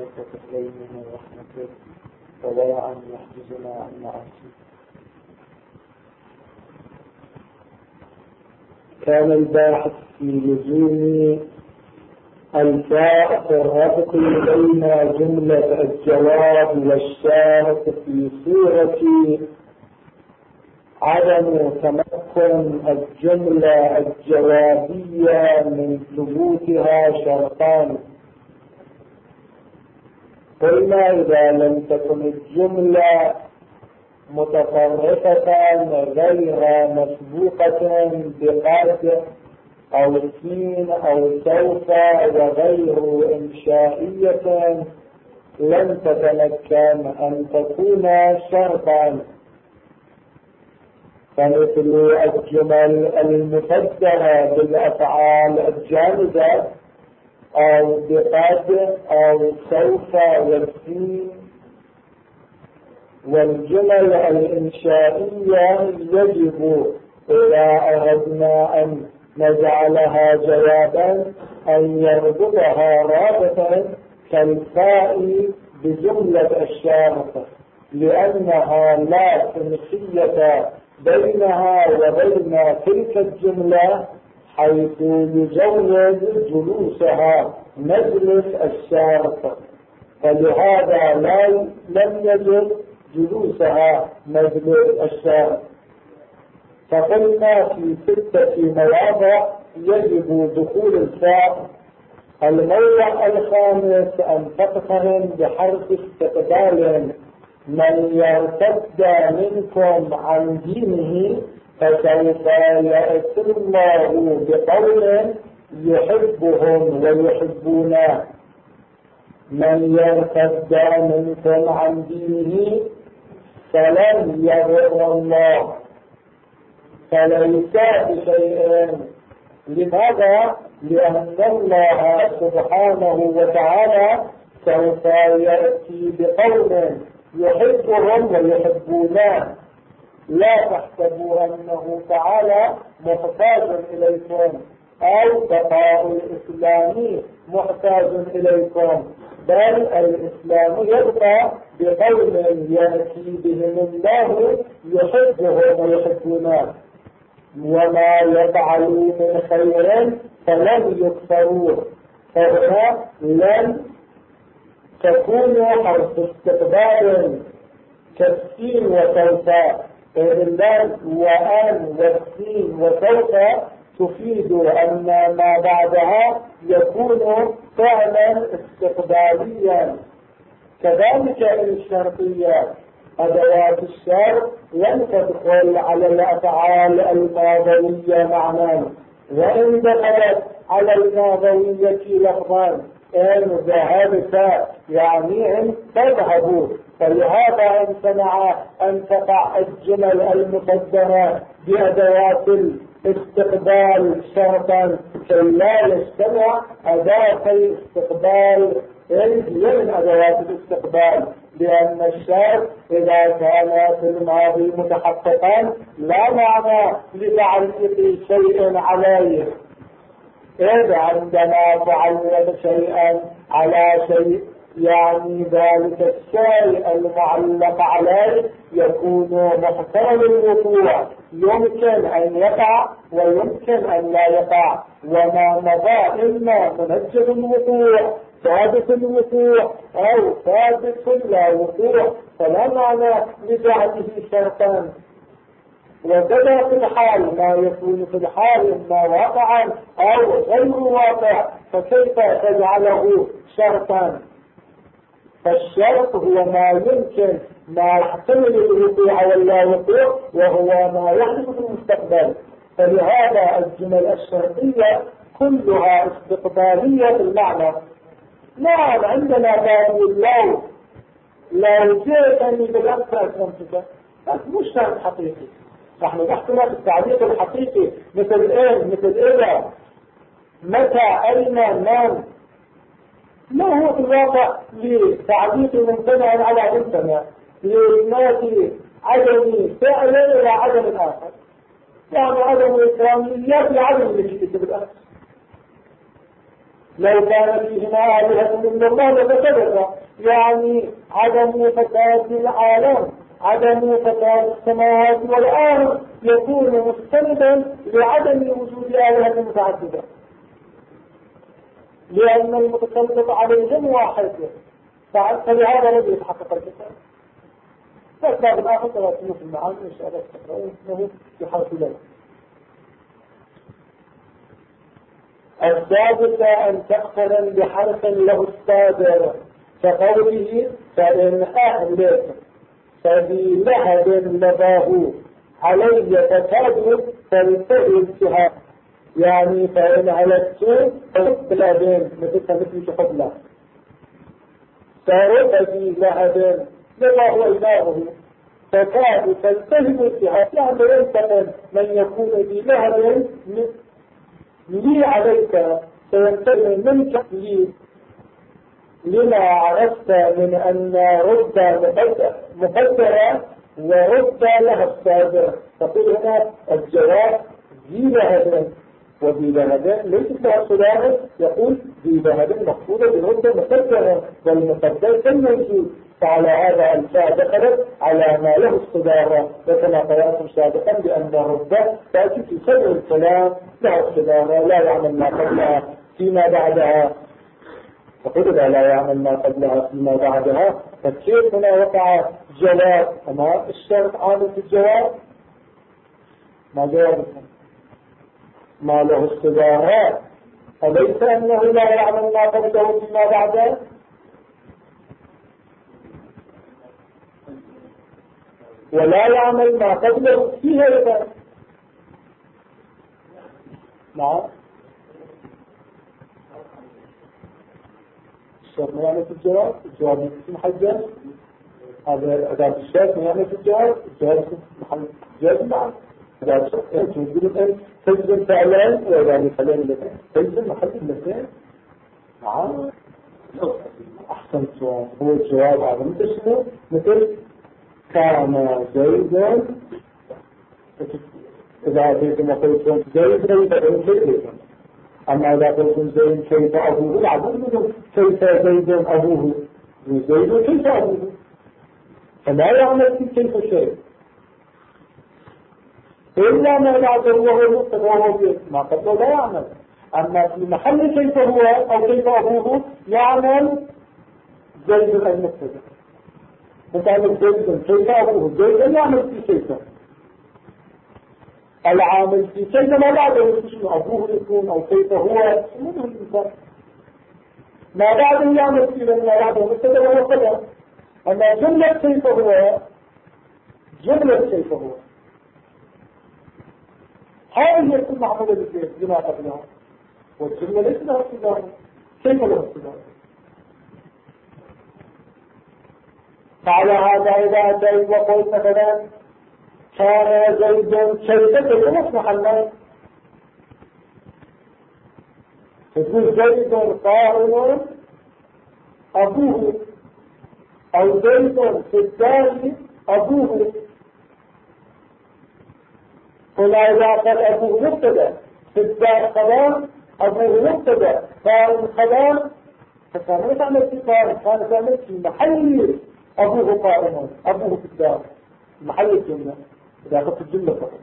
وتقليل من رحمتك وضيعا يحجزنا عن معاصيك. كان الباحث في لزوم الفاء في الربط بين جملة الجواب والشرط في صورة عدم تمكن الجملة الجوابية من ثبوتها شرطان. قلنا إذا لم تكن الجملة متطرفة غير مسبوقة بقد أو سين أو سوف وغير إنشائية لن تتمكن أن تكون شرطا، فمثل الجمل المفسرة بالأفعال الجامدة أو بقد أو سوف والسين، والجمل الإنشائية يجب إذا أردنا أن نجعلها جوابا أن يربطها رابطا كالفاء بجملة الشرط، لأنها لا تنسية بينها وبين تلك الجملة حيث يجوز جلوسها مجلس الشرط، فلهذا لم يجد جلوسها مجلس الشرط. فقلنا في 6 مواضع يجب دخول الفاء. الموضع الخامس أن تقترن بحرف استقبال: من يرتد منكم عن دينه فسوف يأتي الله بقوم يحبهم ويحبونه. من يرتد منكم عن دينه فلن يضر الله، فليس بشيء. لماذا؟ لأن الله سبحانه وتعالى سوف يأتي بقوم يحبهم ويحبونه. لا تحسبوا أنه تعالى محتاج إليكم أو بقاء الإسلام محتاج إليكم، بل الإسلام يبقى بقوم يأتي بهم الله يحبهم ويحبونه، وما يفعلوا من خير فلن يكفروه. فهنا لن تكون حرف استقبال كالسين وسوف، فإذن وأن والسين وسوف تفيد أن ما بعدها يكون فعلا استقباليا. كذلك الشرطية أدوات الشرط لن تدخل على الأفعال الماضية معنى، وإن دخلت على الماضية لفظا إن ذهبت يعني إن تذهبوا، فلهذا امتنع أن تقع الجمل المقدمة بأدوات الاستقبال شرطا كي لا يجتمع أداة الاستقبال من أدوات الاستقبال، لأن الشرط إذا كان في الماضي متحققا لا معنى لتعليق شيء عليه. إذ عندما تعلق شيئا على شيء يعني ذلك الشيء المعلق عليه يكون محتمل الوقوع، يمكن أن يقع ويمكن أن لا يقع، وما مضى إما منجم الوقوع ثابت الوقوع أو ثابت لا وقوع، فلا معنى لجعله شرطا. وكذا في الحال ما يكون في الحال إما واقعا أو غير واقع، فكيف تجعله شرطا؟ فالشرط هو ما يمكن ما يحتمل الوقوع ولا وقوع، وهو ما يحدث في المستقبل. فلهذا الجمل الشرطية كلها استقبالية المعنى. نعم عندنا باب لو جئتني بالأمس أكرمتك، بس مش شرط حقيقي. نحن نحكم في التعليق الحقيقي مثل ايه؟ مثل إذا، متى، أين، من. ما هو في الواقع لتعليق ممتنع على ممتنع، لإثبات عدم فعل إلى عدم آخر، يعني عدم الإكراميات لعدم الاشتراك بالأمس. لو كان فيهما آلهة إلا الله لفسدتا، يعني عدم فساد العالم، عدم فساد السماوات والأرض يكون مستندا لعدم وجود آلهة متعددة، لأن المتسلط عليهم واحد، فلهذا الذي يتحقق الفساد. فالباب الآخر 30 في المعاني إن شاء الله تقرأون إنه يحرف له. السادسة أن تقترن بحرف له الصادر كقوله فإن أهلك فذي لهب لباه علي تكاد فلتهلكها، يعني فإن هلكت فلبين مثل قبله، فذي لهب لباه إلهه تكاد فلتهلكها، يعني ينتقل من يكون ذي لهب لي عليك فينتقل منك لي، لما عرفت من أن رد مقدرة ورد لها الصادر. تقول هنا الجواب ذي لهب، وذي لهب ليس لها صداقة، يقول ذي لهب مقصودة برد مقدرة والمقدر كالموجود، فعلى هذا الفاء دخلت على ما له الصدارة، وكما قرأتم سابقا بأن الرد تأتي في سبع الكلام له الصدارة لا يعمل ما قبلها فيما بعدها، فقل لا يعمل ما قبلها فيما بعدها، فكيف هنا وقع جواب؟ أما الشرط عامل في الجواب، ما جوابكم؟ ما له الصدارة أليس أنه لا يعمل ما قبله فيما بعده؟ ولا يعمل ما قبله فيها أيضا. نعم، الشرط ما يعمل في الجواب، الجواب يكون محجز، هذا أداة الشرط ما يعمل في الجواب، الجواب يكون محجز. نعم، أداة الشرط تجد أن تجد فعلين وإذا فعلين لك تجد محل الاثنين. نعم، أحسنت. هو الجواب هذا مثل كان زيدا، إذا زيد قلتم زيد فإن زيد، أما إذا قلتم زيد كيف أبوه العبد كيف زيد أبوه، زيد كيف أبوه، فلا يعمل في كيف شيء إلا ما بعده وهو مقتضى وهو ما قبله لا يعمل. أما في محل كيف هو أو كيف أبوه يعمل زيد المقتضى، فتعمل زيد كيف أبوه، زيد يعمل في كيف، العامل في كيف ما بعده شنو أبوه يكون أو كيف هو منه الإنسان، ما بعده يعمل في ما بعده مقتضى وهو قدر. أما جملة كيف هو، جملة كيف هو هذه يكون معمولة بالزيت لما قبلها، والجملة ليس لها صدار، كيف لها صدار؟ فعلى هذا إذا أتيت وقلت مثلا كان زيد كيف نفس محلا، تقول زيد قائم أبوه، أو زيد في الدار أبوه، هنا إذا قال أبوه مبتدأ في الدار خبر، أبوه مبتدأ قائم خبر، فكان تعمل في قائم، كان تعمل في محل أبوه قائم، أبوه في الدار محل الجملة، إذا أخذت الجملة فقط.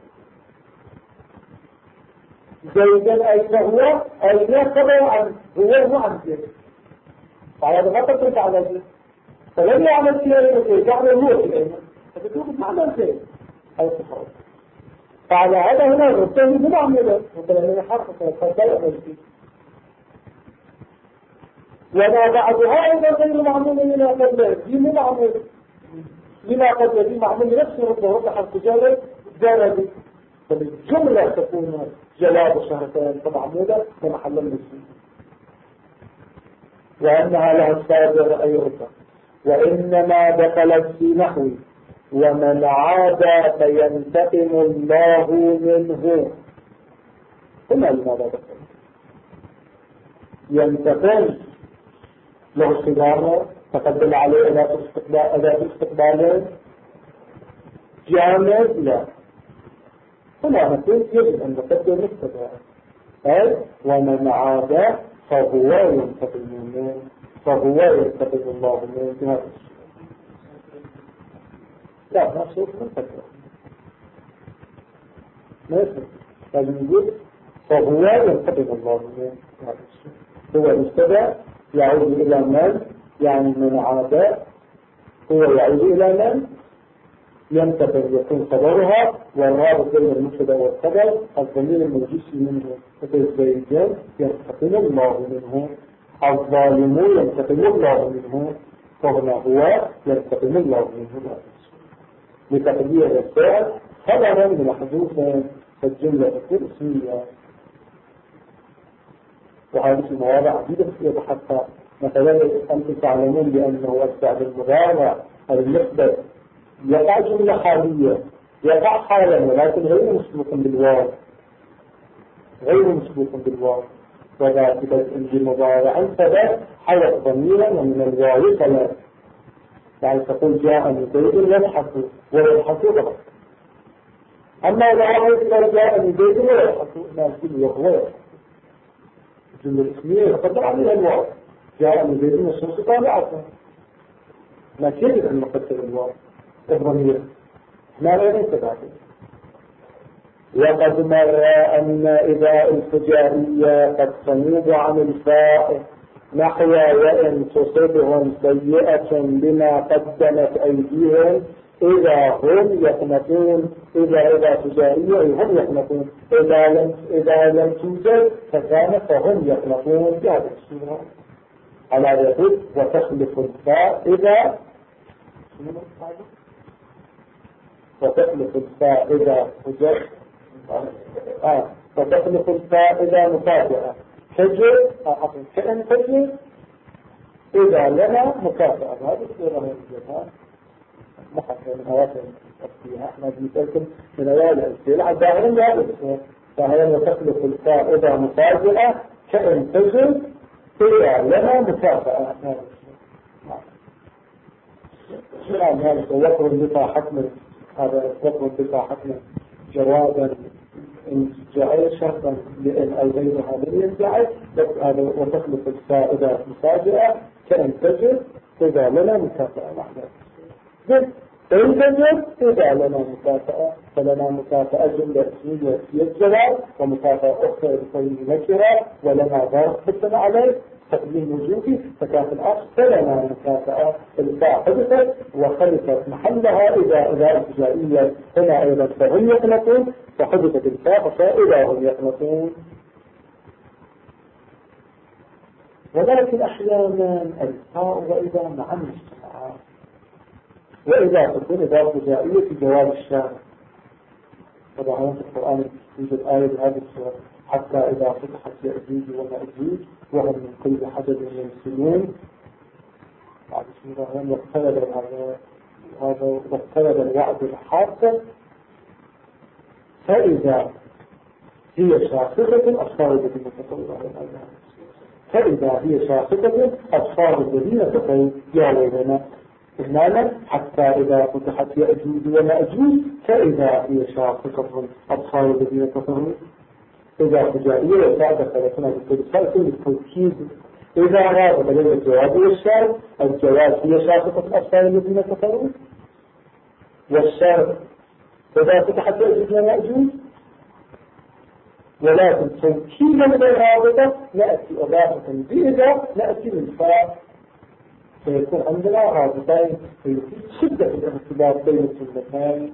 زيدا أين هو؟ أين خبر عن هو عن زيد، فهذا ما تطلق على زيد، فلم يعمل في زيد، يعمل هو في الأيمن، فتكون معنى زيد هذا التصرف. فعلى هذا هنا الرسول بمعمله مثلا حرفة فلا مجدي، وما بعدها أيضا غير معمول لما قبله، دي مو معمول لما قبله، دي معمول لنفسه ربه حرف جالب جالبي، فالجملة تكون جواب شهرتين فمعمولة ومحل المسلم، وأنها لها الصادر أيضا. وإنما دخلت في نحو ومن عاد فينتقم الله منه، هنا لماذا دخل ينتقم له صدامه، تقدم عليه أداة استقبال جامد، لا هنا نقول يجب أن نقدم مستقبل، ومن عاد فهو ينتقم منه، فهو ينتقم الله منه بهذا الشيء. لا ما شيء منتقم ماشي، فيقول فهو ينتقم الله منه بهذا الشيء. هو المبتدأ يعود إلى من؟ يعني من عاداء، هو يعود إلى من؟ ينتقم يكون خبرها، والرابط بين المبتدأ والخبر الضمير الموجود منه الزيجان ينتقم الله منه، الظالمون ينتقم الله منه، فهنا هو ينتقم الله منه لتقدير الفعل خبرا محذوفا الجملة الاسمية. وهذه المواضع عديدة يتحقق، مثلا أنتم تعلمون بأنه الفعل المضارع المثبت يقع جملة حالية، يقع حالا ولكن غير مسبوق بالواو، غير مسبوق بالواو، وذلك بأن مضارعا ثبت حدث ضميرا ومن الواو ثلاث، يعني تقول جاءني زيد يضحك ويضحك غلط. أما إذا عرفت جاءني زيد ويضحك نازل وهو يضحك، الجملة الاسمية يقدر عليها الواو، جاءني زيد والشمس طالعة، ما كيف أن نقدر الواو الضمير ما لا ينتبه. وقد مر أن إذا الفجائية قد تنوب عن الفاء نحو وإن تصبهم سيئة بما قدمت أيديهم إذا هم يقنطون، إذا فجائية هم يقنطون، إذا لم توجد فكان فهم يقنطون بهذه الصورة. على يقول وتخلف الفاء إذا وتخلف الفاء إذا وجد وتخلف الفاء إذا مكافئة حجر كأن حجر إذا لنا مكافئة. هذه الصورة من الجهة محقا من أواخر التفسير أحمد يسألكم من أوائل الأسئلة الظاهرين بهذا الصورة، فهي وتخلف الفاء إذا مكافئة كأن حجر إذا لنا مكافئة. نعم هذا وقر بقى حكم، هذا وقر بقى حكم جوابا إن جعل شرطا لأن أو غيرها من ينجعل، وتخلف الفائدة مفاجئة كأن تجد إذا لنا مكافأة محدثة. إن تجد إذا لنا مكافأة، فلنا مكافأة جملة اسمية في الجواب، ومكافأة أخرى بقوله نكرة، ولنا ظرف حسن عليه تقديم وجوبي، فكان في الأصل فلنا مكافأة الفاء حدثت وخلفت محلها إذا الفجائية هنا أيضا فهم يقنطون، فحدثت الفاء فإذا هم يقنطون. ولكن أحيانا الفاء وإذا مع المجتمعات، وإذا تكون إذا فجائية في جواب الشارع. طبعا في القرآن يوجد آية بهذه الصورة حتى إذا فتحت يأجوج ومأجوج وهم من كل حدب ينسلون. بعد اسمه واقترب الوعد الحاصل فإذا هي شاخصة أبصار الذين كفروا. فإذا هي شاخصة أبصار الذين كفروا يا ويلنا إهمالا حتى إذا فتحت يأجوج ومأجوج فإذا هي شاخصة أبصار الذين كفروا. إذا فجائية وساعدة ثلاثنا بالتدخل كل التوكيد إذا أراد بين الجواب والشرط. الجواب هي شاخصة أبصار الذين كفروا، والشرط إذا فتحت يأجوج ومأجوج، ولكن توكيدا للرابطة نأتي إضافة بإذا نأتي للفاء، فيكون عندنا رابطين في شدة الارتباط بين الكلمتين.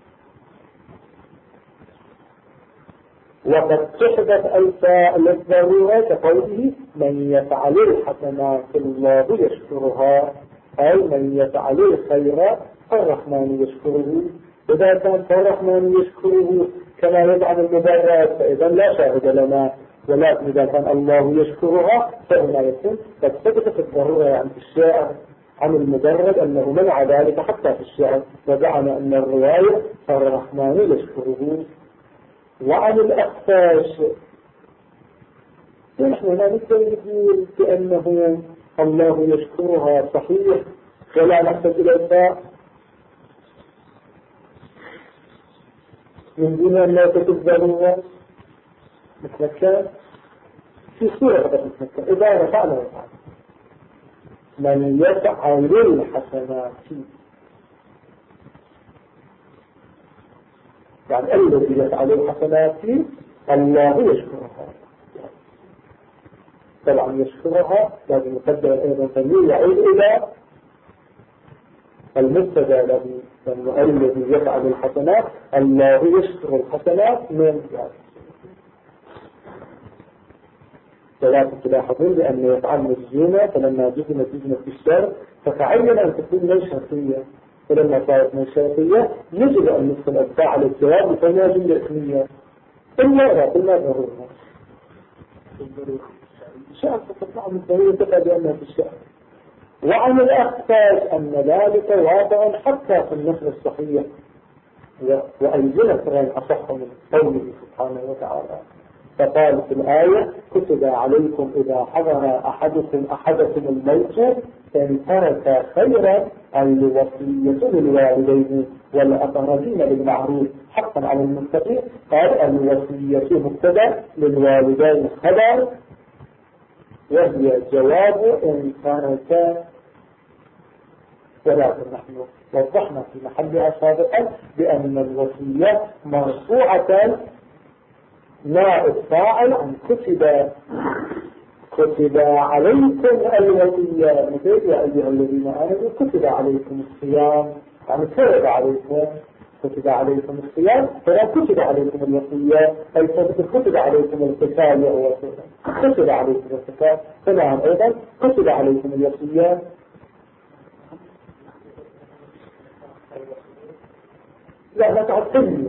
وقد تحدث الفاء للضرورة كقوله من يفعل الحسنات الله يشكرها، أي من يفعل الخير فالرحمن يشكره. إذا كان فالرحمن يشكره كما يفعل المبررات فإذا لا شاهد لنا، ولكن إذا كان الله يشكرها فهنا يكون قد ثبتت الضرورة عن الشاعر عن المجرد أنه منع ذلك حتى في الشعر، وزعم أن الرواية فالرحمن يشكره. وعن الأخفاش نحن لا نقول بأنه الله يشكرها صحيح ولا نحتاج إلى الفاء من دون أن لا تكذبوها مثل كان في صورة فتح إذا رفعنا وفعل من يفعل الحسنات يعني الذي يفعل الحسنات الله يشكرها. طبعا يشكرها لازم يقدر أيضا تنويه يعود إلى المبتدا الذي يفعل الحسنات الله يشكر الحسنات من ذلك. ولكن تلاحظون بأن يفعل مجزومة فلما جزمت بالشر فتعين أن تكون من شرطية، فلما صارت من شرطية يجب أن ندخل أتباع على الجواب لكونها جملة اسمية إلا ضرورة شأن تطلع من الضرورة تقع بأنها في الشأن. وعن الأخفاج أن ذلك واضع حتى في النصر الصحيح وأيزنة رأي أصح من قوله سبحانه وتعالى. فقال في الآية كتب عليكم إذا حضر أحدكم الموت فإن ترك خيرا الوصية للوالدين والأقربين بالمعروف حقا على المتقين. قال الوصية مبتدأ للوالدين خبر وهي جواب إن ترك. ولكن نحن وضحنا في محلها سابقا بأن الوصية مرفوعة نائب فاعل عن كتب عليكم الوصية مثل يا أيها الذين آمنوا كتب عليكم الصيام يعني فرض عليكم كتب عليكم الصيام فلا كتب عليكم الوصية أي كتب عليكم القتال أو كتب عليكم القتال فنعم أيضا كتب عليكم الوصية. لا تعطلني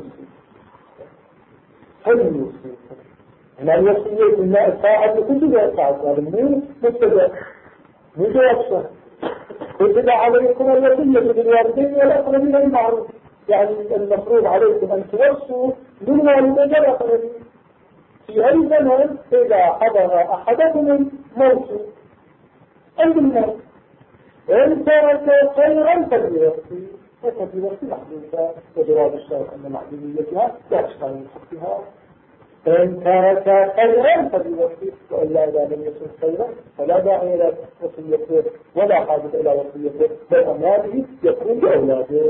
حلو هنا الوصية من الفاعل كتب الفاعل هذا مو مبتدأ مو جواب كتب عليكم الوصية بالوالدين والأقربين بالمعروف يعني المفروض عليكم أن توصوا بالوالدين والأقربين في أي زمن إذا حضر أحدكم الموت عند الموت إن ترك خيرا فليوصي ففي وقت محدودة وجواب الشرع أن معدوميتها لا أشغل من حقها. فإن ترك خيرا فليوصي وإلا إذا لم يكن خيرا فلا داعي إلى وصيته ولا حاجة إلى وصيته بل أمامه يكون بأولاده.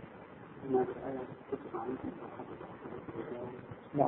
نعم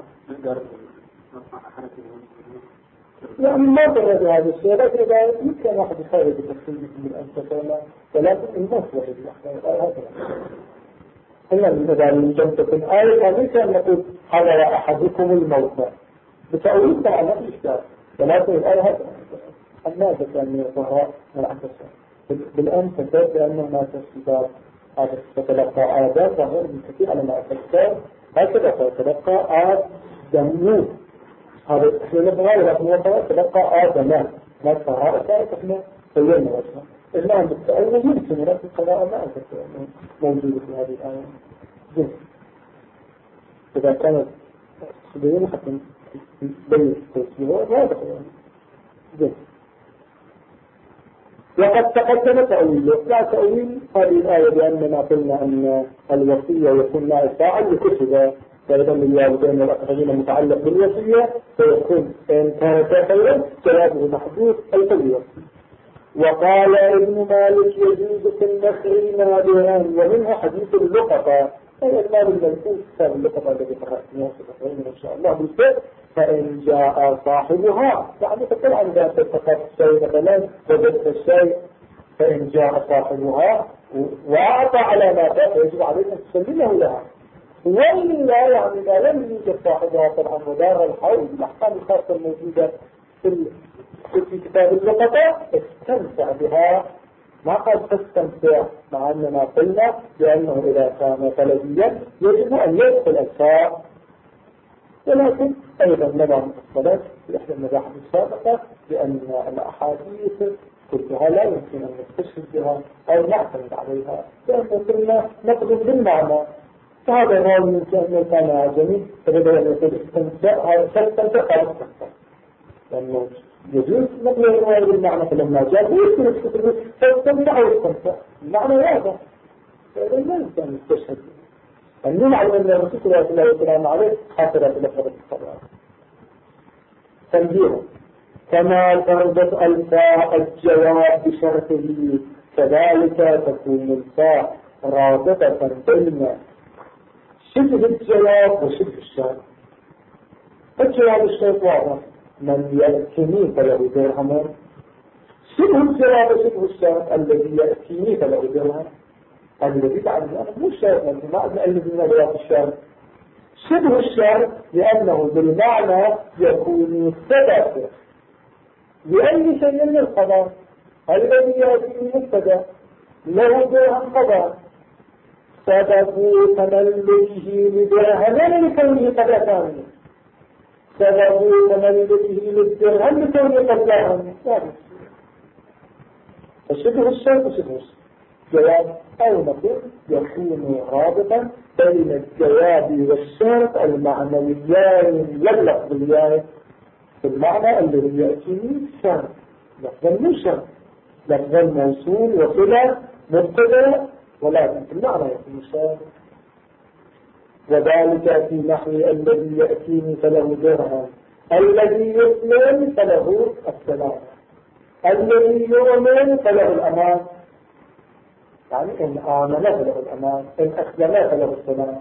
يعني ما ضرر بهذا الشيء لكن إذا يمكن واحد يخرج بتفصيل من أنفسه ولكن الناس وحيد الأحيان هذا إلا من جمتكم آية هذه نقول حضر أحدكم الموت بتأويل طبعا ما في إشكال ولكن الآية هذا الناس كان يظهر من أنفسه بالآن تثبت بأنه ما تشتغل هذا فتلقى آدم ظهر من كثير على ما أفكار هكذا فتلقى آدم هذا احنا نبغى لكن هو تلقى آدم ما صار كانت احنا سوينا وجهه الآن بالتأول يمكن لكن القراءة ما أعتقد موجودة في هذه الآية جدا إذا كانت سبيل حتى بيت التوسيع هذا جدا. وقد تقدم تأويله لا تأويل هذه الآية بأننا قلنا أن الوصية يكون لها فاعل لكتب فإذا الوالدين والأقربين متعلق بالوصية فيكون إن كان خيرا جوابه محدود أي فليوصي. وقال ابن مالك يجوز في النخل نادران ومنها حديث اللقطة أي المال المنفوس كتاب اللقطة الذي قرأتناه إن شاء الله بالفعل فإن جاء صاحبها يعني تقول عن ذات التقاط الشيء مثلا وجدت الشيء فإن جاء صاحبها وأعطى علامات يجب عليك أن تسلمه لها وإلا يعني ما لم يوجد صاحبها طبعا ودار الحول الأحكام الخاصة الموجودة في كتاب اللقطة استمتع بها ما قد تستمتع مع أننا قلنا بأنه إذا كان ثلاثيا يجب أن يدخل الساعة ولكن أيضا نظام الصلاة في إحدى المباحث السابقة بأن الأحاديث كلها لا يمكن أن نستشهد بها أو نعتمد عليها لأن كنا نقدم بالمعنى فهذا الراوي يمكن أن كان عجمي فبدأ أن يقول استمتع خلاص لأنه يجوز نقل الرواية بالمعنى فلما جاء ويمكن الكتب فاستمتع واستمتع المعنى واضح فإذا لا يمكن أن نستشهد أن نعلم أن الرسول صلى الله عليه وسلم عليه حاصلة لفظة الصلاة تنبيه كما تربط الفاء الجواب بشرطه كذلك تكون الفاء رابطة بين شبه الجواب وشبه الشرط. الجواب الشرط واضح، من يأتيني فله درهم. شبه الجواب وشبه الشرط الذي يأتيني فله درهم، الذي بعد ذلك مو شرط، ما نألف من أدوات الشرط. شبه الشرط لأنه بالمعنى يكون سبب لأي شيء من الخبر. الذي يأتي مبتدا له درهم خبر، سبب تملكه لدرهم لكونه قد أتاني، سبب تملكه للدرهم لكونه قد جاءني. فشبه الشرط وشبه الجواب أو نقول يكون رابطا بين الجواب والشرط المعنويان لا اللفظيان. في المعنى الذي يأتيني شرط، لفظا مو شرط، لفظا موصول وصلة مبتدا، ولكن في المعنى يكون شرط. وذلك في نحو الذي يأتيني فله درهم، الذي يسلم فله السلام، الذي يؤمن فله الأمان، يعني إن آمن فله الأمان، إن أسلم فله السلام.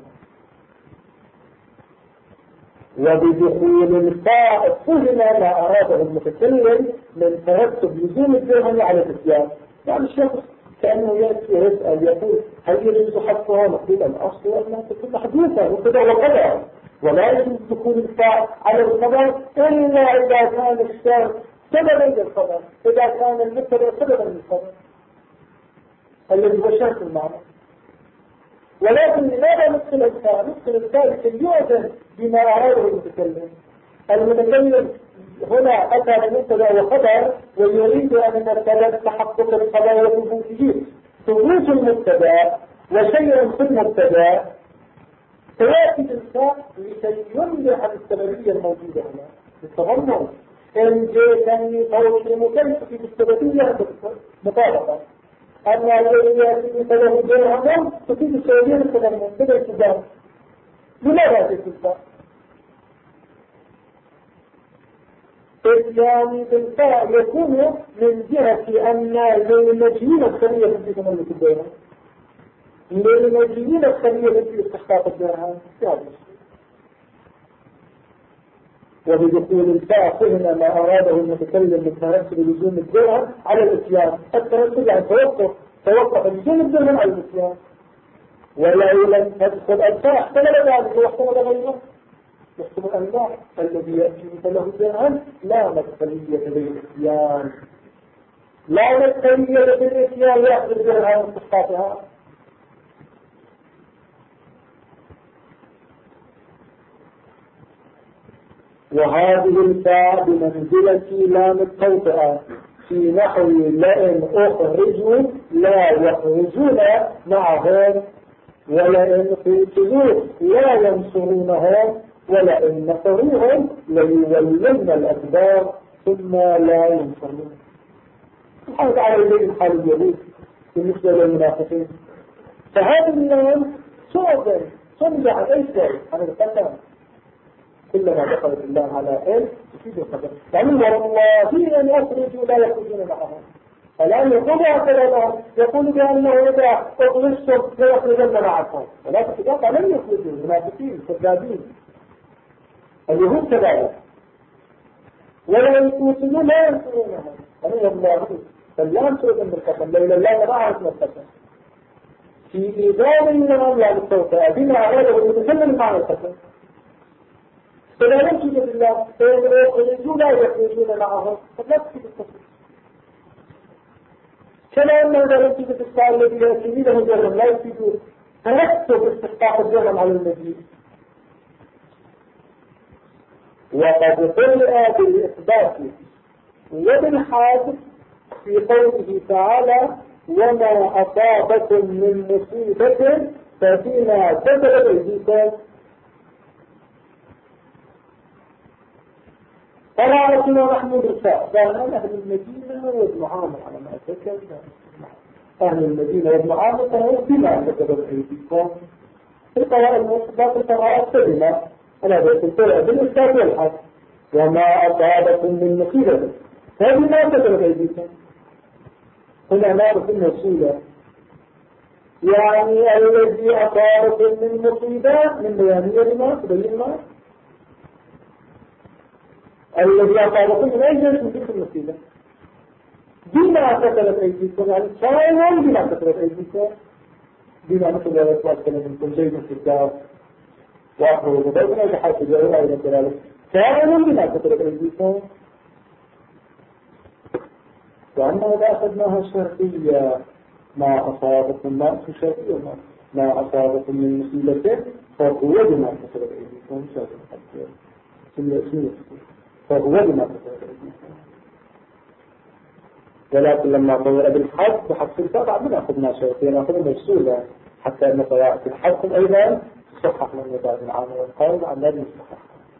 وبدخول الفاء فهم ما أراده المتكلم من ترتب لزوم الدرهم على الإتيان. يعني الشخص كأنه يأتي يسأل يقول هل يجوز حذفها؟ نقول الأصل أنها تكون محذوفة وكذا وكذا، ولا يجوز دخول الفاء على الخبر إلا إذا كان الشرط سببا للخبر، إذا كان المبتدأ سببا للخبر الذي هو شرط المعنى. ولكن لماذا ندخل الفاء؟ ندخل الفاء لكي يؤذن بما أراده المتكلم. المتكلم هنا أتى بمبتدأ وخبر ويريد أن نتكلم تحقق الخبر وثبوته، ثبوت المبتدأ وشيء في المبتدأ، فيأتي الفاء لكي يمنع عن السببية الموجودة هنا بالتضمن. إن جئتني قولي مكلف بالسببية مطابقة، أما الذي يأتي فله درهم تفيد السببية بالتضمن بلا التزام. لماذا تلك؟ إتيان بالفاء يكون من جهة أن للمجيين الخلية في تملك الدرهم، للمجيين الخلية في استحقاق الدرهم. وبدخول الفاء فهم ما أراده المتكلم من ترتب لزوم الدرهم على الإتيان. الترتب يعني توقف لزوم الدرهم على الإتيان. ولو لم تدخل الفاء احتمل ذلك واحتمل غيره، يحتمل أن لا، الذي يأتي فله درهم لا مدخلية بالإتيان، لا مدخلية بالإتيان يأخذ الدرهم من صفاتها. وهذه الفاء بمنزلة لام التوطئة في نحو لئن أخرجوا لا يخرجون معهم، ولئن قتلوا لا ينصرونهم، ولئن نصروهم ليولن الأدبار ثم لا ينصرون. هذا على الذي حال اليهود بالنسبة للمنافقين. فهذا اللام صنع أي شيء عن القسم، كلما دخلت الله على إيه تفيد القدر. يعني والله أن يخرجوا لا يخرجون معهم، الآن يقول هكذا لهم، يقول بأنه إذا أغلشتم لا يخرجون معكم، ولكن في الواقع لم يخرجوا، منافقين كذابين. اليهود كذلك، ولا يقتلون لا ينصرونهم. أنا والله فلا ينصرون بالقسم، لولا الله ما عرفنا القسم في إيذان لهم يعني التوقع بما أراده المتكلم مع القسم. فلا يمكن بالله فيخرجون لا يخرجون معهم، فلا تفيد القسم. كما أنه لا يمكن بالسؤال الذي يأتي له الجرم لا يفيدون، ترتب استحقاق الجرم على المجيء. وقد قرأ بالإثبات وبالحال في قوله تعالى وما أصابكم من مصيبة ففيما كسبت أيديكم. قراءتنا نحن بالفاء كان أهل المدينة وابن عامر على ما أتذكر، أهل المدينة وابن عامر فهو بما كسبت أيديكم. في القراءة المصبات القراءة كلمة أنا بقول بالإثبات والحال وما أصابكم من مصيبة هذه ما كتبت أيديكم. هنا نعرف الموصولة يعني الذي أصابكم من مصيبة من بيانية لما تبين ما الذي أصابكم من أي جيش من تلك المصيبة بما كتبت أيديكم يعني شاعر بما كتبت أيديكم بما مثل ذلك وأكثر منكم زيد في الدار وأخبروا بذلك بحيث جاءوا أيضا كذلك شاعر بما كتبت أيديكم وأنه لا أخذناها شرطية ما أصابكم ما شرطية ما أصابكم من مصيبة فهو بما كتبت أيديكم فهو بما كتبت أيديكم ولكن لما طور بالحد بحث الطبع من أخذنا شرطية نأخذ مفصولة حتى أن طبعات الحد أيضا صحح من بعض العام والقول عن ذلك الصحح.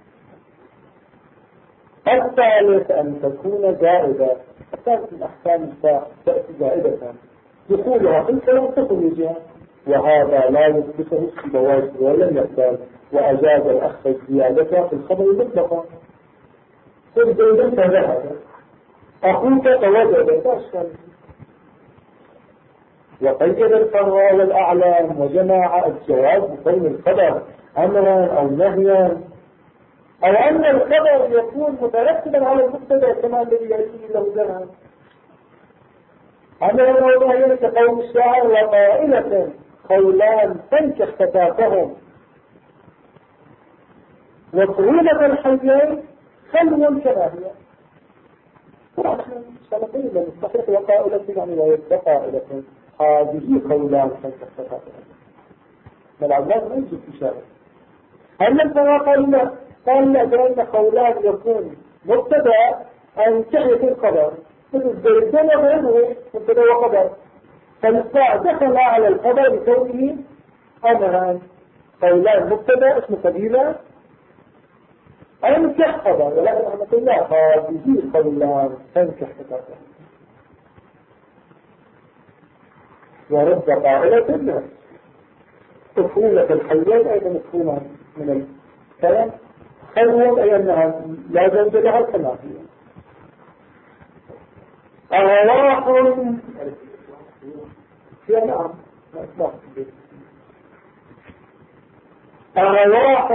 الثالث أن تكون زائدة الثالث من أحكام تأتي زائدة دخولها في الكلام تخرجها وهذا لا يثبته السبوات ولم يقبل وأجاز الأخ الزيادة في الخبر المطلقة قل زيدا فذهب أخوك فوجد فأشكل وقيد الفراء والأعلام وجمع الجواز بكون الخبر أمرا أو نهيا أو أن الخبر يكون مترتبا على المبتدأ كما الذي يأتي له ذهب أمرا أو نهيا كقول الشاعر وقائلة قولان تنكح فتاتهم وطويلة الحيين خلوا كراهية ونحن سلطين للصحيح وقائلة يعني ويبقى قائلة هذه قولان تنكح فتاتهم فالعباد ما يجب في شارع هل الفواقع قال لأجرين قولان يكون مبتدأ أن تحيث القدر مثل زيدان وغيره مبتدأ وقدر فالإصباع دخل على القدر بكونه أمران قولان مبتدأ اسم قبيلة أنكح قدر ولكن أحمد الله هذه قولان تنكح قدر ورد قائلة الناس طفولة الحيوان أيضا مفهومة من الكلام خلوة أي أنها لا زوج لها الكلافية أرواح نعم أرواح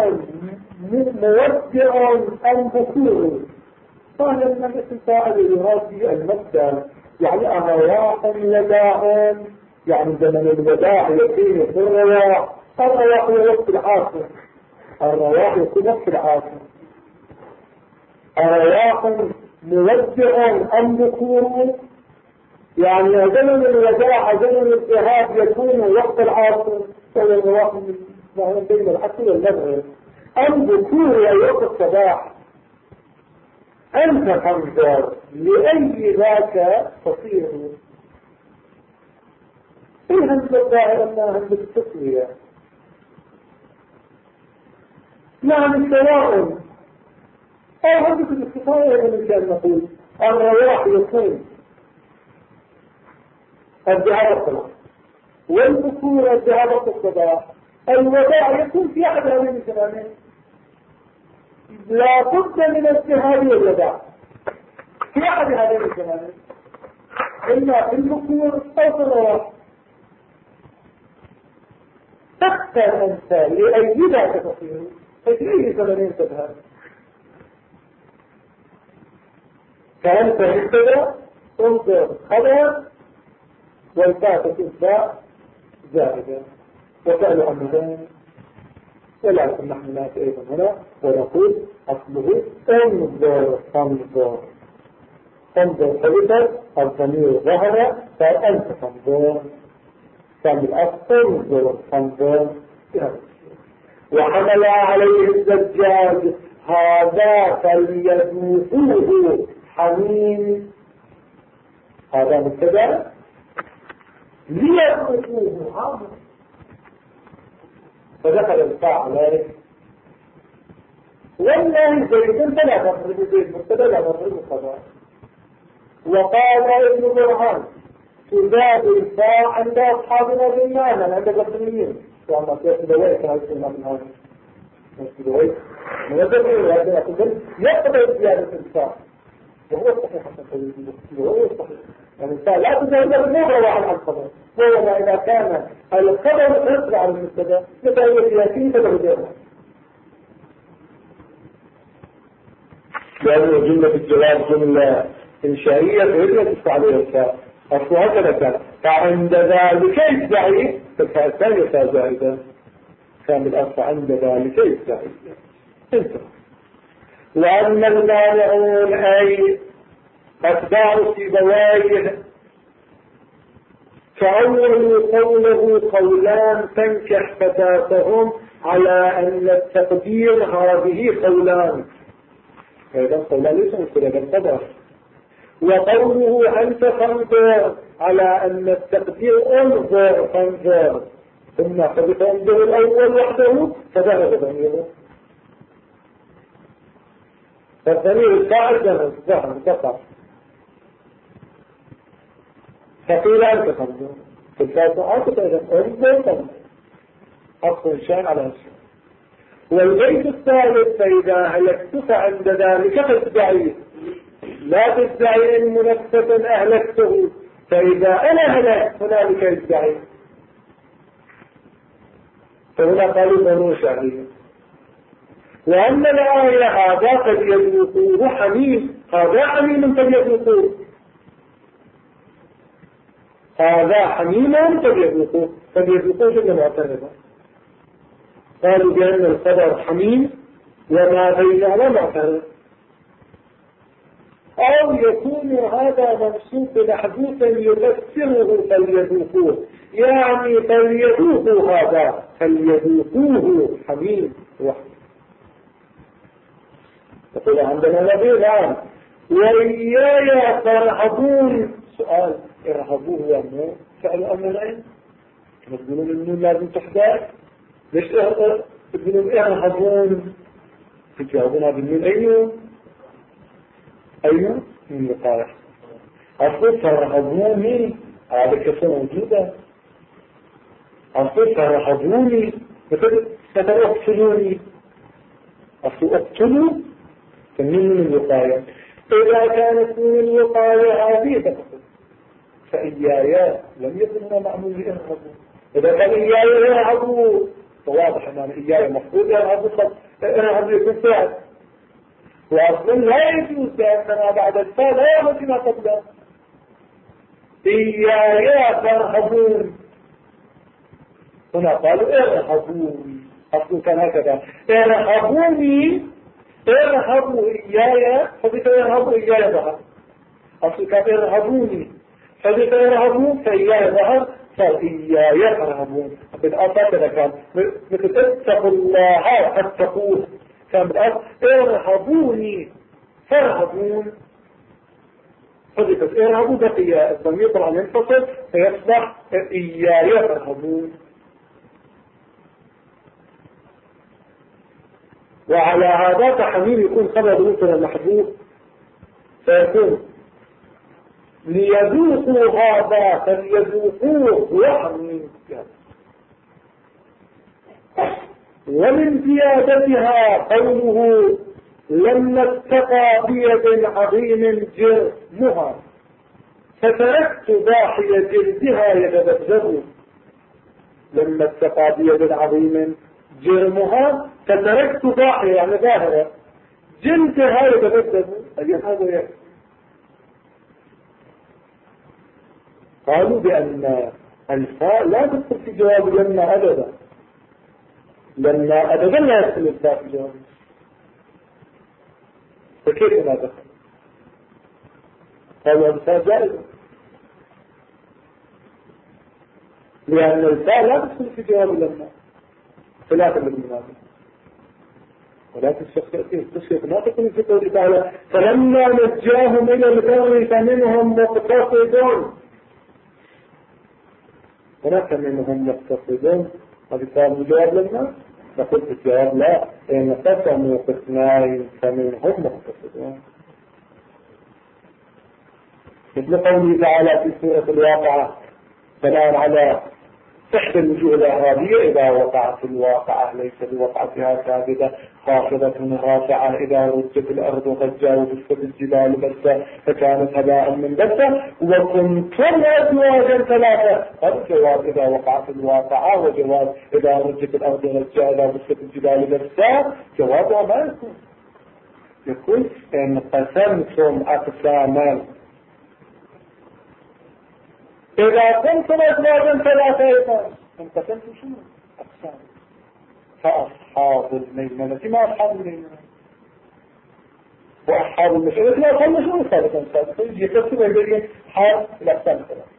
مودع أم بكور قال النبي الفاعل يراد المبدأ يعني أرواح وداع يعني زمن الوداع يكون الرواح الرواح وقت العاصر الرواح يكون وقت العاصر أرواح مودع أم بكور يعني زمن الوداع زمن الذهاب يكون وقت العاصر فهو الرواح من بين الحق والنبع أم بكور وقت الصباح أنت تنظر لأي ذاك تصير إيه همزة الظاهر أنها همزة التسوية يعني سواء أو همزة الاستفاء من كان نقول الرواح يكون الذهاب الصباح والبكور الذهاب الصباح الوداع يكون في أحد هذين الزمانين لا بد من الذهاب والوداع في أحد هذين الزمانين إما في البكور أو في الرواح تختار أنت لأي ذاك تصير في أي زمانين تذهب فأنت مبتدأ انظر خبر والفاتة الباء زائدة وفعل أمرين ولكن نحن نأتي أيضا هنا ونقول أصله انظر تنظر تنظر حدثت الضمير ظهر فأنت تنظر كان الأصل انظر تنظر وحمل عليه الزجاج هذا فليذوقوه حميم هذا مبتدأ ليذوقوه حميم فدخل الفاء عليه والله زيد فلا تفرق زيد مبتدأ لا تفرق خبر وقال ابن برهان تزاد الفاء عند أصحابنا بالمعنى عند القدميين وعما في دوائك هذا الكلمة من هذا في دوائك من الدمير هذا يقول يقضي زيادة الفاء وهو الصحيح وهو الصحيح. يعني الإنسان لا تزال بالنظر عن الخبر، وما إذا كان الخبر يتبع المبتدا مثل يأتي تبع لأنه جملة الجواب جملة إنشائية فيجب عليها الفاء أصل هكذا كان. فعند ذلك يدعي فالفاء الثانية فاء زائدة كان بالأصل عند ذلك يدعي انتهى. وأما المانعون أي أتباع سيبويه فأول قوله قولان تنكح فتاتهم على أن التقدير هذه قولان، هذا قولان ليس مثل القدر. وقوله أنت فانظر على أن التقدير انظر فانظر، ثم حدث عنده الأول وحده فذهب ضميره، فالضمير الفاعل ذهب بقى. فقيل أنت فانظر في الفاتحة انظر فانظر أصل شيء على شيء. والبيت الثالث فإذا هلكت فعند ذلك فادعي، لا تدعي إن منفسا أهلكته، فإذا أنا هلكت هنالك يدعي. فهنا قالوا بنو شعرية. وأما الآية هذا قد يذوقوه حميم، هذا حميم قد يذوقوه، هذا حميم قد يذوقوه، قد يذوقوه جملة معترضة. قالوا بأن الخبر حميم وما بينهما معترض. أو يكون هذا منصوب محذوفا يفسره فليذوقوه، يعني فليذوقوا هذا فليذوقوه حميم وحده. يقول عندنا نبي الآن وإياي فارهبون. سؤال ارهبوه يعني فعل أمرين، تقولون النون لازم تحدث، ليش تقولون ارهبون؟ تجاوبنا بالنون أيوه من القائح. أصل فرهبوني هذا كسر موجودة، أصل فرهبوني مثل ستقتلوني، أصل اقتلوا فمن الوقاية. إذا كانت من الوقاية هذه تقتل، فإيايا لم يكن هنا معمول لإرهبوا. إذا كان إيايا يرهبوا فواضح أن إيايا مفروض إرهبوا يكون فعل، وأصلا لا يجوز لأننا بعد الفاء لا يجوز ما قبله. إيايا فارهبون، هنا قالوا ارهبوني، أصلا كان هكذا ارهبوني، ارهبوا إيايا فبك ارهبوا إيايا ظهر، أصلا كان ارهبوني فبك ارهبوا فإيايا ظهر، صار إيايا فارهبون. بالأصل كذا كان مثل اتقوا الله اتقوه، كان بالأصل ارهبوني فارهبون، حذفت ارهبوا بقي الضمير طبعا ينفصل فيصبح إيايا فارهبون. وعلى هذا تحميل يكون خبر مثل محذوف فيكون ليذوقوا هذا فليذوقوه وحميم. ومن زيادتها قوله لما اتقى بيد عظيم جرمها فتركت ضاحي جلدها يتذبذب. لما اتقى بيد عظيم جرمها فتركت ضاحي يعني ظاهرة جلدها يتذبذب. أي هذا يعني قالوا بأن الفاء لا تدخل في جواب لما أبدا، لما أبدا لا يدخل الفاء في جواب، فكيف ما دخل؟ قالوا الفاء جائزة لأن الفاء لا تدخل في جواب لما خلاف الذي ولكن الشيخ ما تكون في قوله تعالى فلما نجاهم إلى البر فمنهم مقتصدون، هناك منهم مقتصدون، هذه كان جواب لما نقول في الجواب لا، إن قسموا قسمين فمنهم مقتصدون، مثل قوله تعالى في سورة الواقعة سلام على إحدى الوجوه الإعرابية إذا وقعت الواقعة ليس بوقعتها كاذبة خافضة رافعة إذا رجت الأرض رجا وبست الجبال بسا فكانت هباء منبثا وكنتم أزواجا ثلاثة. هذا جواب إذا وقعت الواقعة، وجواب إذا رجت الأرض رجا إذا بست الجبال بسا جوابه ما يكون إن قسمتم أقساما. إذا كنتم أزواجا ثلاثة أيضا انقسمتم شنو؟ أقسام. فأصحاب الميمنة ما أصحاب الميمنة، وأصحاب المشأمة ما أصحاب المشأمة ثالثا ثالثا يقسم ويبين حال الأقسام الثلاثة.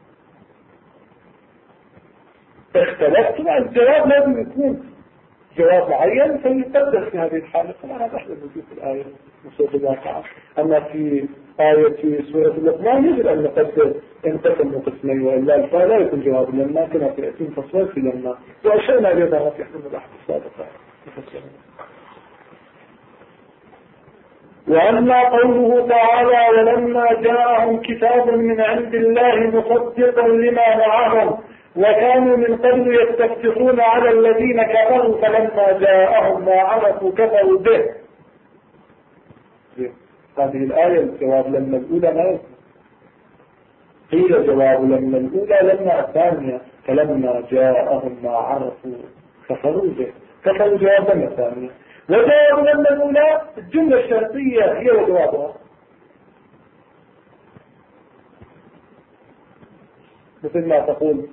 اختلفتم عن الجواب لازم يكون جواب معين فيقدر في هذه الحالة. فأنا أحد الوجود في الآية من سورة الواقعة. أما في آية سورة اللقمان يجب أن نقدر انقسموا قسمين وإلا فلا يكون جواب لما كنا في 20 فصل في لما وأشينا بيضها في حكم الأحد السابقة. وأما قوله تعالى ولما جاءهم كتاب من عند الله مصدقا لما معهم وكانوا من قبل يستفتحون على الذين كفروا فلما جاءهم ما عرفوا كفروا به. هذه الآية الجواب لما الأولى ما يكون. قيل جواب لما الأولى لما الثانية فلما جاءهم ما عرفوا كفروا به. كفروا جواب لما الثانية. وجواب لما الأولى الجملة الشرطية هي وجوابها. مثل ما تقول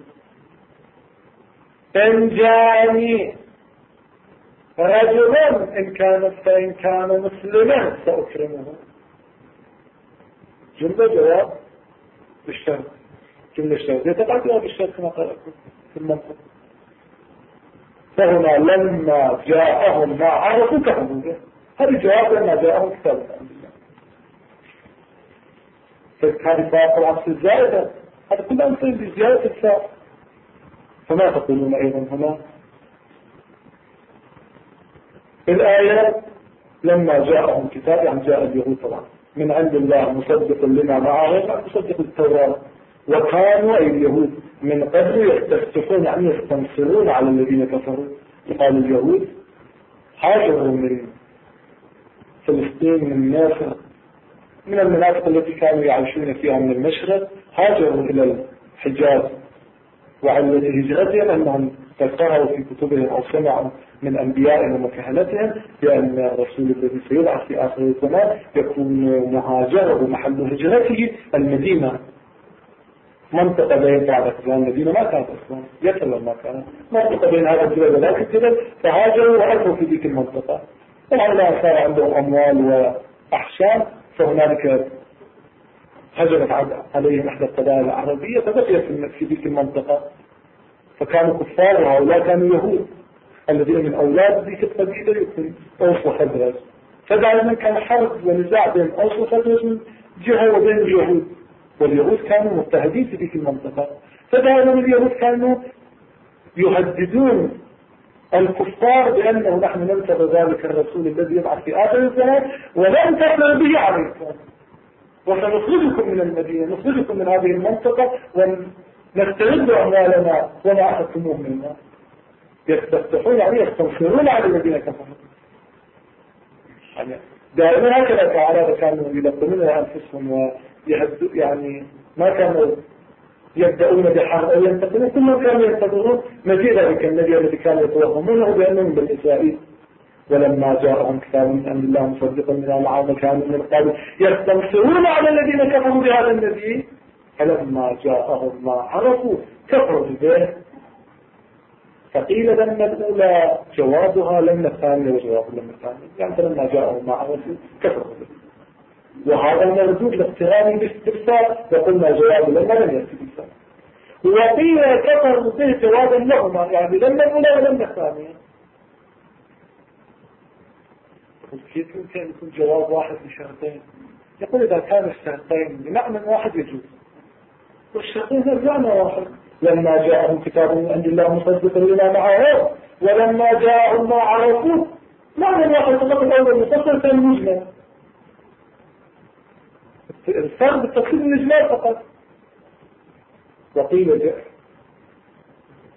إن جاءني رجل فإن كان مسلما سأكرمه. جملة جواب بالشرط. جملة الشرطية تقع جواب بالشرط كما قال في المنطق. فهنا لما جاءهم ما عرفوا كفروا به. هذا جواب لما جاءهم كتاب من عند الله. هذه فاق العصر الزائدة. هذا كل أمثل بزيادة الفاق. فما تقولون أيضا هنا الآية لما جاءهم كتاب يعني جاء اليهود طبعا من عند الله مصدق لما معهم مصدق التوراة وكانوا أي اليهود من قبل يستفتحون يعني يستنصرون على الذين كفروا. قال اليهود هاجروا من فلسطين من مصر من المناطق التي كانوا يعيشون فيها من المشرق هاجروا إلى الحجاز وعلة هجرتهم أنهم قرأوا في كتبهم أو سمعوا من أنبيائهم وكهنتهم بأن الرسول الذي سيبعث في آخر الزمان يكون مهاجر ومحل هجرته المدينة منطقة بين بعض أسلام المدينة ما كانت أسلام يسلم ما كانت منطقة بين هذا الجبل وذاك الجبل فهاجروا وألفوا في ذيك المنطقة. طبعا لا صار عندهم أموال وأحشام فهنالك هجرت عليهم إحدى القبائل العربية فبقيت في ذيك المنطقة فكانوا كفار وهؤلاء كانوا يهود الذين من أولاد ذيك القبيلة يكون أوس وخزرج. فدائما كان حرب ونزاع بين أوس وخزرج من جهة وبين اليهود واليهود كانوا مضطهدين في ذيك المنطقة. فدائما اليهود كانوا يهددون الكفار بأنه نحن ننتظر ذلك الرسول الذي يبعث في آخر الزمان ولن تقبل به عليكم وسنخرجكم من المدينة نخرجكم من هذه المنطقة ونسترد أموالنا وما أخذتموه منا. يستفتحون يعني يستنصرون على الذين كفروا. دائما هكذا تعالى كانوا يلقنون أنفسهم ويهدوا يعني ما كانوا يبدأون بحرب أو ينتقلون كلهم كانوا ينتظرون مزيد ذلك النبي الذي كانوا يتوهمونه بأنهم بالإسرائيل. ولما جاءهم كتاب من عند الله مصدقا لما معهم كانوا من قبل يستنصرون على الذين كفروا بهذا النبي فلما جاءهم ما عرفوا كفروا به. فقيل لما الأولى جوابها لما الثانية وجواب لما الثانية يعني فلما جاءهم ما عرفوا كفروا به. وهذا مردود لاقتران باستفسار وقلنا جواب لما لم يأتي بالفعل. وقيل كفروا به جوابا لهما يعني لما الأولى ولما الثانية. كيف يمكن أن يكون جواب واحد لشرطين؟ يقول إذا كان الشرطين بمعنى واحد يجوز والشرطين بمعنى واحد. لما جاءهم كتاب من عند الله مصدقا لما معهم ولما جاءهم ما عرفوا معنى واحد فقط الأول مفصل ثاني مجمل. الفرق بالتفصيل الإجمال فقط. وقيل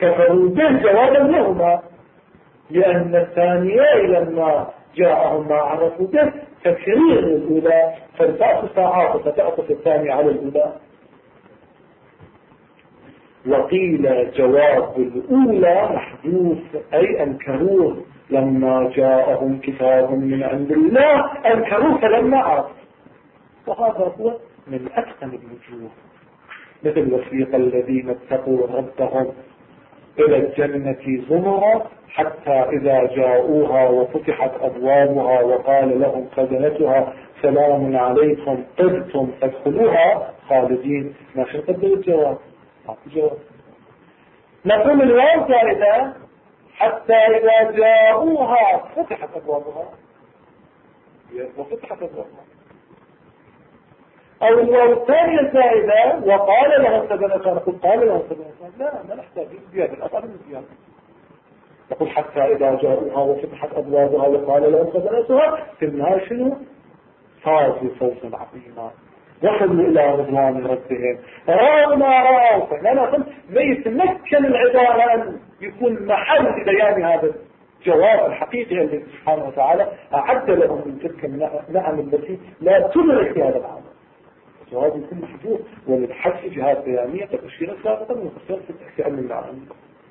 كفروا به جوابا لهما، لأن الثانيين لما جاءهم ما عرفوا به تكرير الأولى، فالبعض ساعات فتعطف الثانية على الأولى. وقيل جواب الأولى محذوف، أي أنكروه لما جاءهم كتاب من عند الله، أنكروه فلما عرفوا. وهذا هو من أتقن الوجوه، مثل وسيق الذين اتقوا ربهم إلى الجنة زمرا حتى إذا جاءوها وفتحت أبوابها وقال لهم خزنتها سلام عليكم طبتم فادخلوها خالدين. ما شو قدر الجواب؟ نقول الواو زائدة حتى إذا جاءوها فتحت أبوابها وفتحت أبوابها، أو الواو الثانية زائدة وقال لهم خزنتها، نقول قال لهم خزنتها، لا ما نحتاج زيادة، الأقل من زيادة. نقول حتى إذا جاءوها وفتحت أبوابها وقال لهم خزنتها، في النهاية شنو؟ فازوا فوزا عظيما وصلوا إلى رضوان ربهم، رأوا ما رأوا. فأنا قلت ما يتمكن العبارة أن يكون محل بيان هذا الجواب الحقيقي الذي سبحانه وتعالى أعد لهم من تلك النعم التي لا تدرك في هذا العالم. الجواب يكون محدود، وللحج جهات بيانية قد أشيرت سابقا وخصوصا في التحكي عن النعم.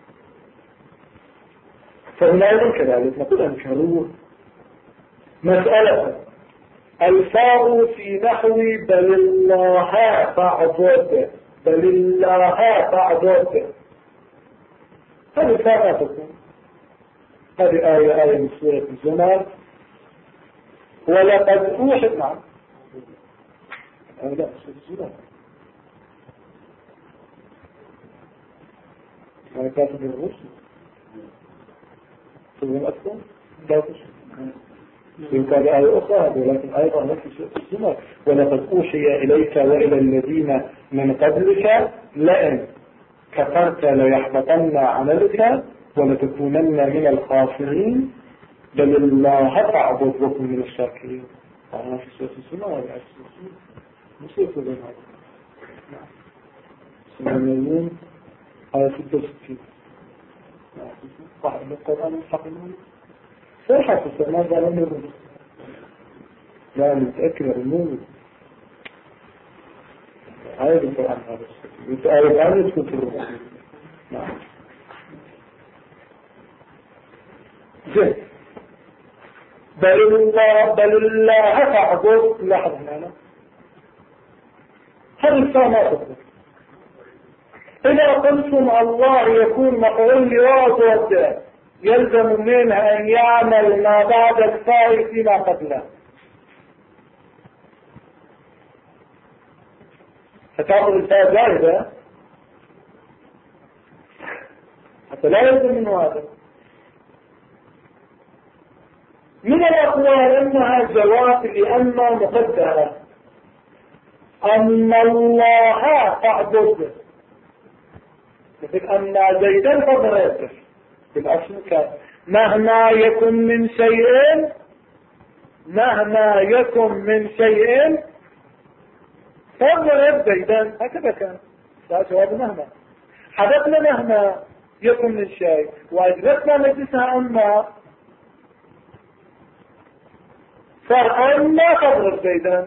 فهنا أيضا كذلك نقول أنكروه. مسألة الفاء في نحو بل الله فاعبد، بل الله فاعبد، هذه الفاء ما تكون. هذه آية من سورة الزمر، ولقد أوحي. نعم لا سورة الزمر أنا كاتب الرسل سورة أكثر كاتب يمكن آية أخرى، ولكن أيضا نفس السنة. ولقد أوحي إليك وإلى الذين من قبلك لئن كفرت ليحبطن عملك ولتكونن من الخاسرين بل الله فاعبد وكن من الشاكرين. أنا في سورة السنة ولا في السنة مصير بين هذا سنة آية 66 واحد من القرآن الحقيقي صحة في السنة لا نرد، لا نتأكد النور آية القرآن هذا آية الآن يسكن في الرسول. نعم جد بل الله فاعبد. لاحظ هنا هل السماء تقول إذا قلتم الله يكون مفعول لواجب يلزم منه أن يعمل ما بعد الفاء فيما قبله، فتأخذ الفاء جاهزة حتى لا يلزم منه هذا. من الأقوال أنها جواب لأنها مقدرة، أن الله فاعبد، مثل أن زيدا فاضرب في الأصل كان مهما يكن من شيء، مهما يكن من شيء فاضرب زيدا، هكذا كان. هذا جواب مهما. حدثنا مهما يكن من شيء وأجلسنا مجلسها أما فأما فاضرب زيدا،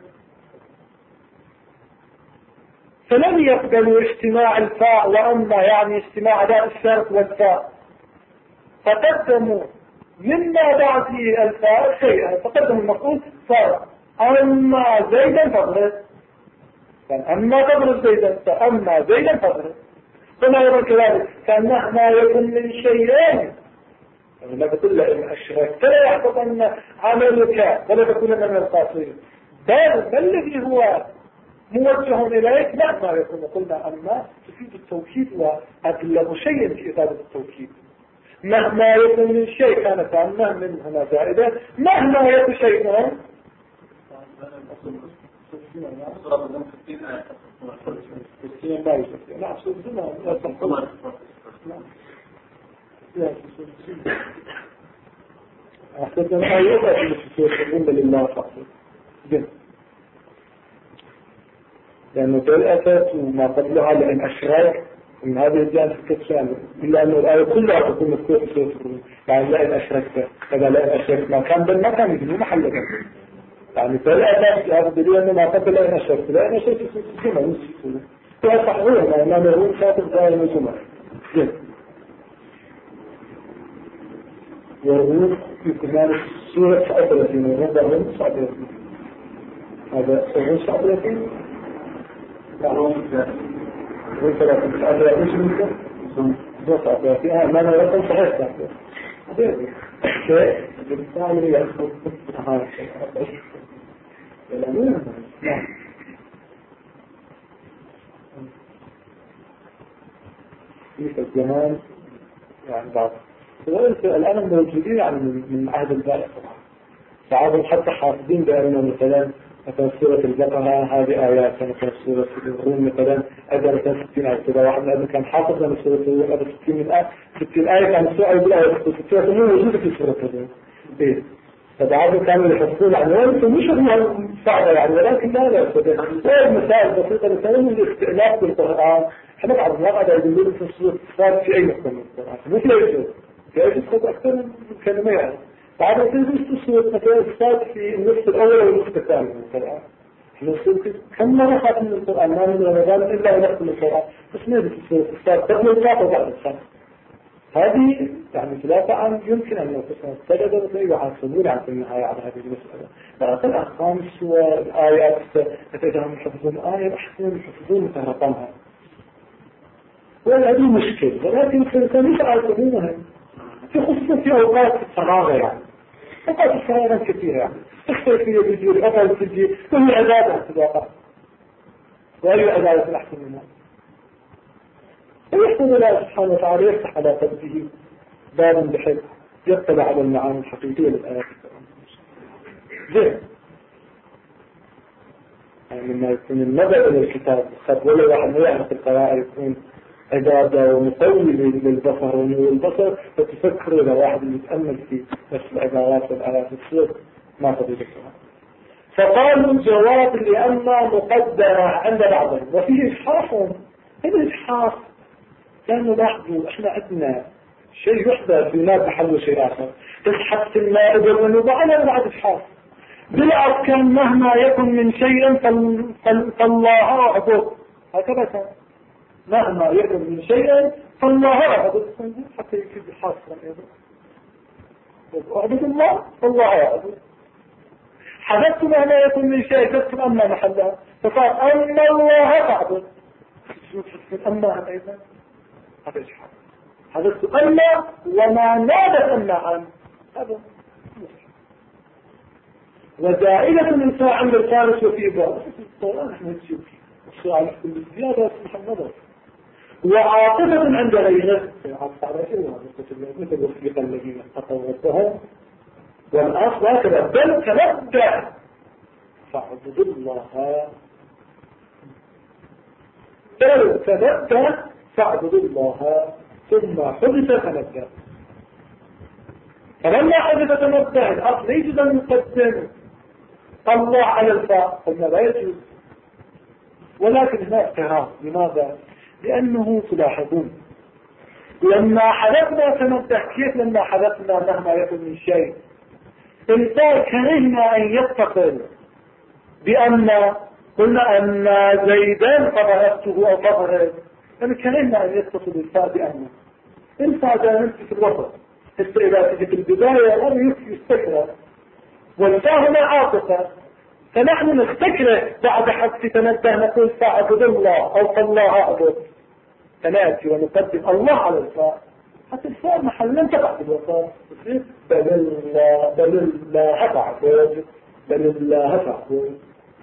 فلم يقبلوا اجتماع الفاء وأما، يعني اجتماع أداء الشرط والفاء، فقدموا مما بعده الفاء شيئا، فقدموا المفعول صار أما زيدا فاضرب، أما تضرب زيدا فأما زيدا فاضرب. ثم أيضا كذلك كان مهما يكن من شيئين، لا تقول لئن أشركت لا يحبطن عملك ولا تكونن من الخاسرين، بل الذي هو موجه إليك مهما يكون. قلنا أما تفيد التوكيد وأبلغ شيء في إفادة التوكيد. مهما يكون من شيء كانت عنا من هنا زائدة، مهما يكون شيء أخذنا آيات في لله فقط جدا، لأنه بالأساس وما قبلها لأن أشراك من هذه الجانب كالشامل إلا أنه الآية كلها تكون مذكورة في سورة الروم يعني لئن أشركت كذا لئن أشركت ما كان بل ما كان يجي محل ذلك يعني فالآية هذا دليل أنه ما قبل لئن أشركت لئن أشركت في سورة الجمعة مش في سورة فهي صحيحة ما نقول خاطب آية الجمعة والروم في كمان سورة 39 ونبدأ 39 هذا سورة 39 وانت لا تتعلم ايش منك ضغط فيها ما لا يكون صحيح شيء بالتالي يأخذ في الزمان يعني بعض الآن موجودين يعني من عهد البارح بعضهم حتى حافظين بأنه مثلا سورة البقرة هذه آيات مثلا سورة الروم مثلا أدرى 60 آية كذا واحد من أدرى كان حافظ من سورة الروم أدرى 60 آية كان السؤال بالآية 60 مو موجودة في سورة الروم إيه فبعضهم كانوا يحفظون يعني وانتم مش هم صعبة يعني ولكن لا غير مسائل بسيطة مثلا الاستئناف بالقرآن احنا بعض الوقت يقولون في السورة صار في أي نقطة من القرآن مثل يجوز يجوز أكثر من كلمة يعني بعد ما تنزل السورة مثلا الصاد في النصف الأول والنصف الثاني من القرآن كم مرة خاتم من القرآن ما من رمضان إلا ونصف من القرآن بس نزل في السورة الصاد قبل الصاد وبعد الصاد هذه يعني ثلاثة عام يمكن أن يكون سجد وتلاقيه يحاسبون عن النهاية على هذه المسألة لكن الأرقام والآيات إذا هم يحفظون آية يحسنون يحفظون مثل رقمها وهذه مشكلة ولكن الإنسان مش عارفونها في خصوصا في أوقات الفراغ يعني أوقات الفراغ كثيرة يعني الصيفية بيجي الأطل بيجي كل عبادة في الواقع وأي عبادة أحسن منها ويحسن الله سبحانه وتعالى يفتح على قلبه بابا بحب يطلع على المعاني الحقيقية للآيات زين يعني لما يكون النظر إلى الكتاب خد ولا واحد ما يعرف القراءة يكون عبادة ومطول للبصر والبصر فتفكر إذا واحد يتأمل في نفس العبارات والآيات الصوت ما قد يذكرها فقالوا الجواب لأن مقدرة عند بعضهم وفيه إجحاف الإجحاف لأنه لاحظوا إحنا عندنا شيء يحدث في الماء بحل شيء آخر تسحب في الماء والنوبة على بعد إجحاف بالأركان مهما يكن من شيء فالله أعبد هكذا كان مهما يكن من شيء فالله أعبد حتى يفيد حاصلا أيضا أعبد الله فالله أعبد حدثت مهما يكن من شيء تكتب أما محلها فقال أن الله أعبد أما أيضا هذا إجحاف حدثت أما وما نادت أما عن هذا وزائدة الإنسان عند الفارس وفي إبراهيم القرآن نحن نتشوف السؤال كل زيادة محمد وعاطفة عند غيره عاطفة على غيره مثل وفيق الذين اتقوا ربهم والأصل هكذا بل تنبه فاعبدوا الله بل تنبه فاعبدوا الله ثم حدث تنبه فلما حدث تنبه الأصل يجب أن يقدم الله على الفاء قلنا لا يجوز ولكن هنا اعتراض لماذا؟ لأنه تلاحظون لما حدثنا تنبه كيف لما حدثنا مهما يكن من شيء الفاء كرهنا أن يتصل بأن قلنا أن زيدان طبعته أو طبعه يعني كرهنا أن يتصل الفاء بأنه الفاء دائما في الوسط إذا تجد البداية أن يستكره والفاء هنا عاطفة فنحن نستكره بعد حدث تنبه نقول فاعبد الله أو فالله أعبد فنأتي ونقدم الله على الفاء حتى الفاء محل لم تقع في الوسط بل الله فاعبد بل الله فاعبد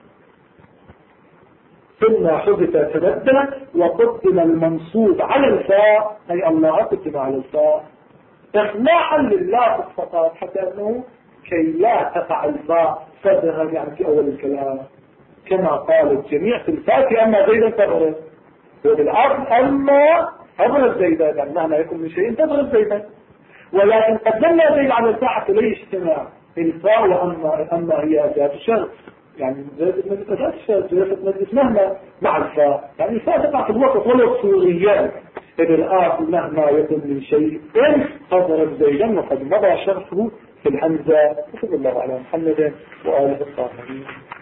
ثم حدث تنبه وقدم المنصوب على الفاء أي الله قدم على الفاء إخلاعا لله فقط حتى أنه كي لا تقع الفاء صدرا يعني في أول الكلام كما قال الجميع في الفاء أما زيدا تبرز وبالعرض أما أبرز زيدا يعني مهما يكون من شيء تبرز زيدا ولكن قدمنا زيد على الفاء حتى لا يجتمع الفاء وأما هي أداة الشرط يعني زيد المجلس أداة الشرط جلسة مجلس مهما مع الفاء يعني الفاء تقع في الوسط ولو صوريا إذ الآخر مهما يكن من شيء أضرب زيدا وقد مضى شرحه في الحمزة. وصلى الله على محمد وآله الطاهرين.